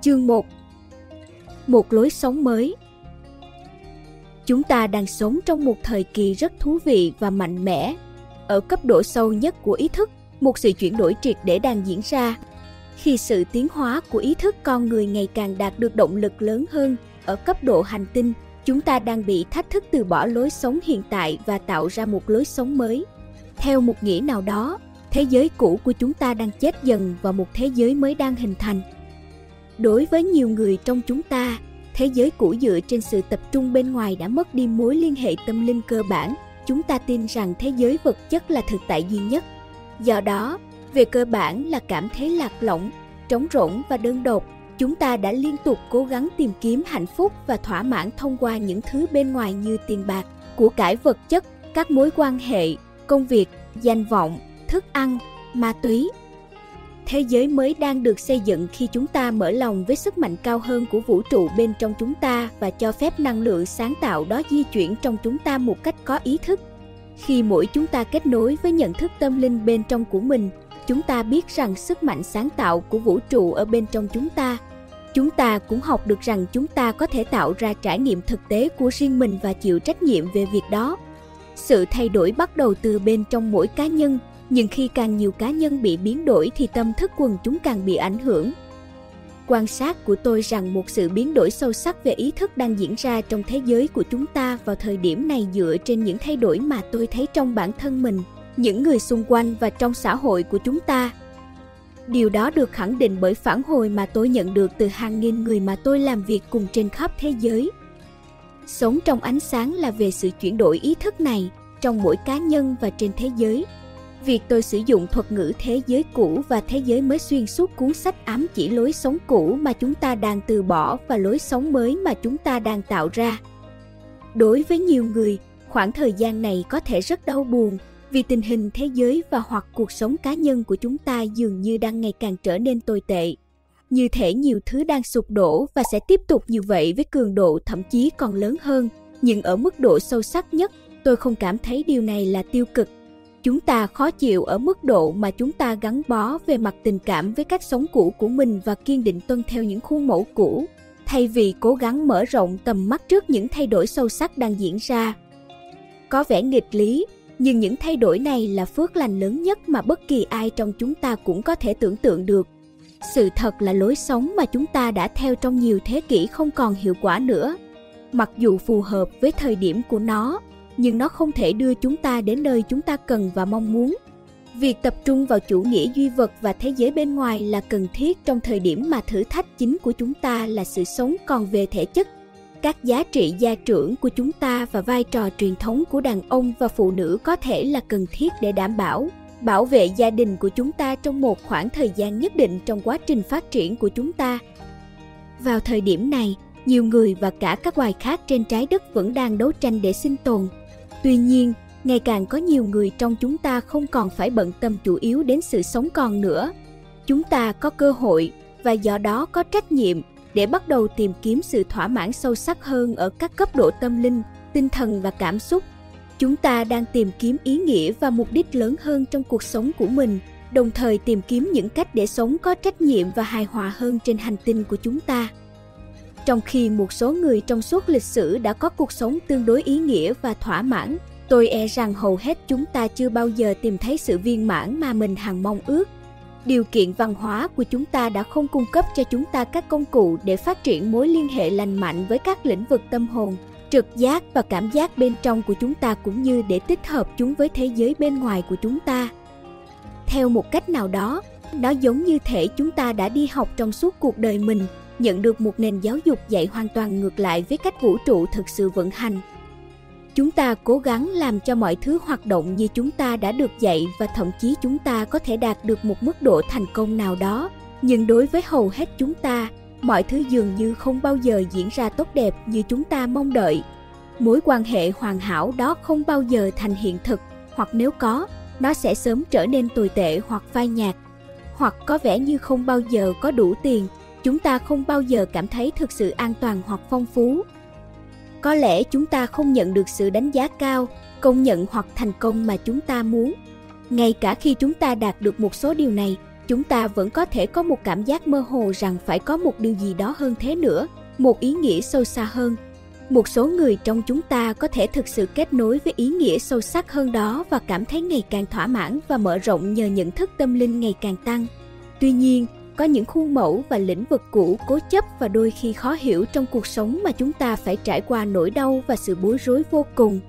Chương 1. Một lối sống mới. Chúng ta đang sống trong một thời kỳ rất thú vị và mạnh mẽ. Ở cấp độ sâu nhất của ý thức, một sự chuyển đổi triệt để đang diễn ra. Khi sự tiến hóa của ý thức con người ngày càng đạt được động lực lớn hơn, ở cấp độ hành tinh, chúng ta đang bị thách thức từ bỏ lối sống hiện tại và tạo ra một lối sống mới. Theo một nghĩa nào đó, thế giới cũ của chúng ta đang chết dần và một thế giới mới đang hình thành. Đối với nhiều người trong chúng ta, thế giới cũ dựa trên sự tập trung bên ngoài đã mất đi mối liên hệ tâm linh cơ bản. Chúng ta tin rằng thế giới vật chất là thực tại duy nhất. Do đó, về cơ bản là cảm thấy lạc lõng, trống rỗng và đơn độc. Chúng ta đã liên tục cố gắng tìm kiếm hạnh phúc và thỏa mãn thông qua những thứ bên ngoài như tiền bạc, của cải vật chất, các mối quan hệ, công việc, danh vọng, thức ăn, ma túy. Thế giới mới đang được xây dựng khi chúng ta mở lòng với sức mạnh cao hơn của vũ trụ bên trong chúng ta và cho phép năng lượng sáng tạo đó di chuyển trong chúng ta một cách có ý thức. Khi mỗi chúng ta kết nối với nhận thức tâm linh bên trong của mình, chúng ta biết rằng sức mạnh sáng tạo của vũ trụ ở bên trong chúng ta. Chúng ta cũng học được rằng chúng ta có thể tạo ra trải nghiệm thực tế của riêng mình và chịu trách nhiệm về việc đó. Sự thay đổi bắt đầu từ bên trong mỗi cá nhân, nhưng khi càng nhiều cá nhân bị biến đổi thì tâm thức quần chúng càng bị ảnh hưởng. Quan sát của tôi rằng một sự biến đổi sâu sắc về ý thức đang diễn ra trong thế giới của chúng ta vào thời điểm này dựa trên những thay đổi mà tôi thấy trong bản thân mình, những người xung quanh và trong xã hội của chúng ta. Điều đó được khẳng định bởi phản hồi mà tôi nhận được từ hàng nghìn người mà tôi làm việc cùng trên khắp thế giới. Sống trong ánh sáng là về sự chuyển đổi ý thức này trong mỗi cá nhân và trên thế giới. Việc tôi sử dụng thuật ngữ thế giới cũ và thế giới mới xuyên suốt cuốn sách ám chỉ lối sống cũ mà chúng ta đang từ bỏ và lối sống mới mà chúng ta đang tạo ra. Đối với nhiều người, khoảng thời gian này có thể rất đau buồn vì tình hình thế giới và hoặc cuộc sống cá nhân của chúng ta dường như đang ngày càng trở nên tồi tệ. Như thể nhiều thứ đang sụp đổ và sẽ tiếp tục như vậy với cường độ thậm chí còn lớn hơn. Nhưng ở mức độ sâu sắc nhất, tôi không cảm thấy điều này là tiêu cực. Chúng ta khó chịu ở mức độ mà chúng ta gắn bó về mặt tình cảm với cách sống cũ của mình và kiên định tuân theo những khuôn mẫu cũ, thay vì cố gắng mở rộng tầm mắt trước những thay đổi sâu sắc đang diễn ra. Có vẻ nghịch lý, nhưng những thay đổi này là phước lành lớn nhất mà bất kỳ ai trong chúng ta cũng có thể tưởng tượng được. Sự thật là lối sống mà chúng ta đã theo trong nhiều thế kỷ không còn hiệu quả nữa. Mặc dù phù hợp với thời điểm của nó, nhưng nó không thể đưa chúng ta đến nơi chúng ta cần và mong muốn. Việc tập trung vào chủ nghĩa duy vật và thế giới bên ngoài là cần thiết trong thời điểm mà thử thách chính của chúng ta là sự sống còn về thể chất. Các giá trị gia trưởng của chúng ta và vai trò truyền thống của đàn ông và phụ nữ có thể là cần thiết để đảm bảo vệ gia đình của chúng ta trong một khoảng thời gian nhất định trong quá trình phát triển của chúng ta. Vào thời điểm này, nhiều người và cả các loài khác trên trái đất vẫn đang đấu tranh để sinh tồn. Tuy nhiên, ngày càng có nhiều người trong chúng ta không còn phải bận tâm chủ yếu đến sự sống còn nữa. Chúng ta có cơ hội và do đó có trách nhiệm để bắt đầu tìm kiếm sự thỏa mãn sâu sắc hơn ở các cấp độ tâm linh, tinh thần và cảm xúc. Chúng ta đang tìm kiếm ý nghĩa và mục đích lớn hơn trong cuộc sống của mình, đồng thời tìm kiếm những cách để sống có trách nhiệm và hài hòa hơn trên hành tinh của chúng ta. Trong khi một số người trong suốt lịch sử đã có cuộc sống tương đối ý nghĩa và thỏa mãn, tôi e rằng hầu hết chúng ta chưa bao giờ tìm thấy sự viên mãn mà mình hằng mong ước. Điều kiện văn hóa của chúng ta đã không cung cấp cho chúng ta các công cụ để phát triển mối liên hệ lành mạnh với các lĩnh vực tâm hồn, trực giác và cảm giác bên trong của chúng ta cũng như để tích hợp chúng với thế giới bên ngoài của chúng ta. Theo một cách nào đó, nó giống như thể chúng ta đã đi học trong suốt cuộc đời mình, nhận được một nền giáo dục dạy hoàn toàn ngược lại với cách vũ trụ thực sự vận hành. Chúng ta cố gắng làm cho mọi thứ hoạt động như chúng ta đã được dạy và thậm chí chúng ta có thể đạt được một mức độ thành công nào đó. Nhưng đối với hầu hết chúng ta, mọi thứ dường như không bao giờ diễn ra tốt đẹp như chúng ta mong đợi. Mối quan hệ hoàn hảo đó không bao giờ thành hiện thực, hoặc nếu có, nó sẽ sớm trở nên tồi tệ hoặc phai nhạt. Hoặc có vẻ như không bao giờ có đủ tiền, chúng ta không bao giờ cảm thấy thực sự an toàn hoặc phong phú. Có lẽ chúng ta không nhận được sự đánh giá cao, công nhận hoặc thành công mà chúng ta muốn. Ngay cả khi chúng ta đạt được một số điều này, chúng ta vẫn có thể có một cảm giác mơ hồ rằng phải có một điều gì đó hơn thế nữa, một ý nghĩa sâu xa hơn. Một số người trong chúng ta có thể thực sự kết nối với ý nghĩa sâu sắc hơn đó và cảm thấy ngày càng thỏa mãn và mở rộng nhờ nhận thức tâm linh ngày càng tăng. Tuy nhiên, có những khuôn mẫu và lĩnh vực cũ cố chấp và đôi khi khó hiểu trong cuộc sống mà chúng ta phải trải qua nỗi đau và sự bối rối vô cùng.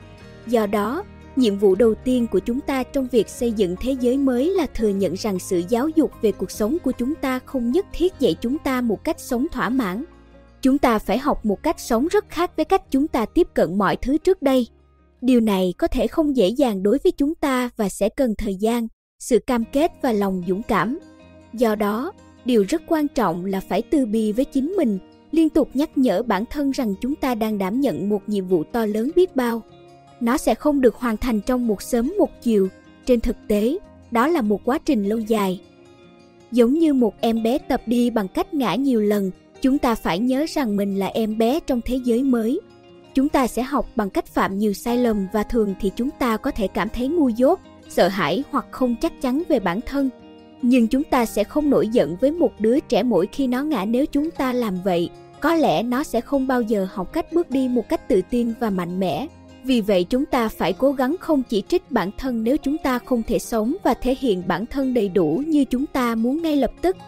Do đó, nhiệm vụ đầu tiên của chúng ta trong việc xây dựng thế giới mới là thừa nhận rằng sự giáo dục về cuộc sống của chúng ta không nhất thiết dạy chúng ta một cách sống thỏa mãn. Chúng ta phải học một cách sống rất khác với cách chúng ta tiếp cận mọi thứ trước đây. Điều này có thể không dễ dàng đối với chúng ta và sẽ cần thời gian, sự cam kết và lòng dũng cảm. Do đó, điều rất quan trọng là phải từ bi với chính mình, liên tục nhắc nhở bản thân rằng chúng ta đang đảm nhận một nhiệm vụ to lớn biết bao. Nó sẽ không được hoàn thành trong một sớm một chiều, trên thực tế, đó là một quá trình lâu dài. Giống như một em bé tập đi bằng cách ngã nhiều lần, chúng ta phải nhớ rằng mình là em bé trong thế giới mới. Chúng ta sẽ học bằng cách phạm nhiều sai lầm và thường thì chúng ta có thể cảm thấy ngu dốt, sợ hãi hoặc không chắc chắn về bản thân. Nhưng chúng ta sẽ không nổi giận với một đứa trẻ mỗi khi nó ngã nếu chúng ta làm vậy. Có lẽ nó sẽ không bao giờ học cách bước đi một cách tự tin và mạnh mẽ. Vì vậy chúng ta phải cố gắng không chỉ trích bản thân nếu chúng ta không thể sống và thể hiện bản thân đầy đủ như chúng ta muốn ngay lập tức.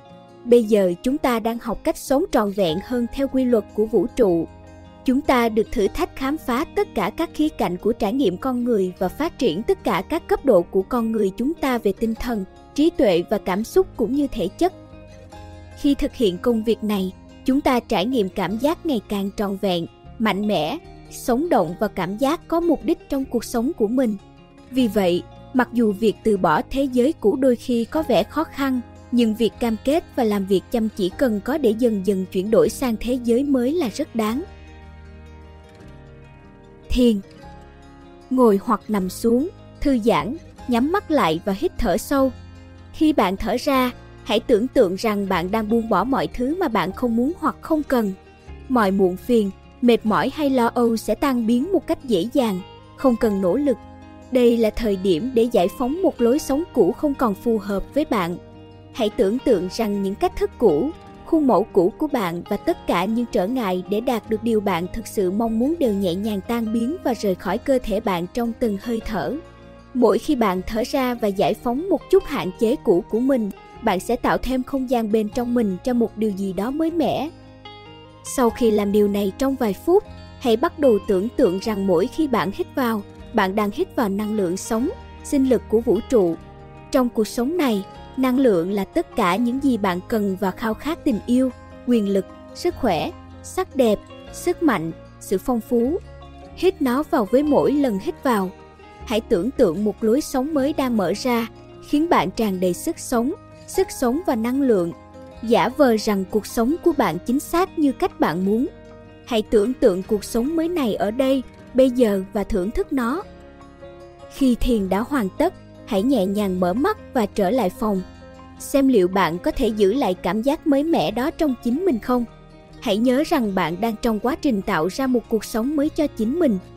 Bây giờ chúng ta đang học cách sống trọn vẹn hơn theo quy luật của vũ trụ. Chúng ta được thử thách khám phá tất cả các khía cạnh của trải nghiệm con người và phát triển tất cả các cấp độ của con người chúng ta về tinh thần, trí tuệ và cảm xúc cũng như thể chất. Khi thực hiện công việc này, chúng ta trải nghiệm cảm giác ngày càng trọn vẹn, mạnh mẽ, sống động và cảm giác có mục đích trong cuộc sống của mình. Vì vậy, mặc dù việc từ bỏ thế giới cũ đôi khi có vẻ khó khăn, nhưng việc cam kết và làm việc chăm chỉ cần có để dần dần chuyển đổi sang thế giới mới là rất đáng. Thiền. Ngồi hoặc nằm xuống, thư giãn, nhắm mắt lại và hít thở sâu. Khi bạn thở ra, hãy tưởng tượng rằng bạn đang buông bỏ mọi thứ mà bạn không muốn hoặc không cần. Mọi muộn phiền, mệt mỏi hay lo âu sẽ tan biến một cách dễ dàng, không cần nỗ lực. Đây là thời điểm để giải phóng một lối sống cũ không còn phù hợp với bạn. Hãy tưởng tượng rằng những cách thức cũ, khuôn mẫu cũ của bạn và tất cả những trở ngại để đạt được điều bạn thực sự mong muốn đều nhẹ nhàng tan biến và rời khỏi cơ thể bạn trong từng hơi thở. Mỗi khi bạn thở ra và giải phóng một chút hạn chế cũ của mình, bạn sẽ tạo thêm không gian bên trong mình cho một điều gì đó mới mẻ. Sau khi làm điều này trong vài phút, hãy bắt đầu tưởng tượng rằng mỗi khi bạn hít vào, bạn đang hít vào năng lượng sống, sinh lực của vũ trụ. Trong cuộc sống này, năng lượng là tất cả những gì bạn cần và khao khát: tình yêu, quyền lực, sức khỏe, sắc đẹp, sức mạnh, sự phong phú. Hít nó vào với mỗi lần hít vào. Hãy tưởng tượng một lối sống mới đang mở ra, khiến bạn tràn đầy sức sống và năng lượng. Giả vờ rằng cuộc sống của bạn chính xác như cách bạn muốn. Hãy tưởng tượng cuộc sống mới này ở đây, bây giờ và thưởng thức nó. Khi thiền đã hoàn tất, hãy nhẹ nhàng mở mắt và trở lại phòng. Xem liệu bạn có thể giữ lại cảm giác mới mẻ đó trong chính mình không. Hãy nhớ rằng bạn đang trong quá trình tạo ra một cuộc sống mới cho chính mình.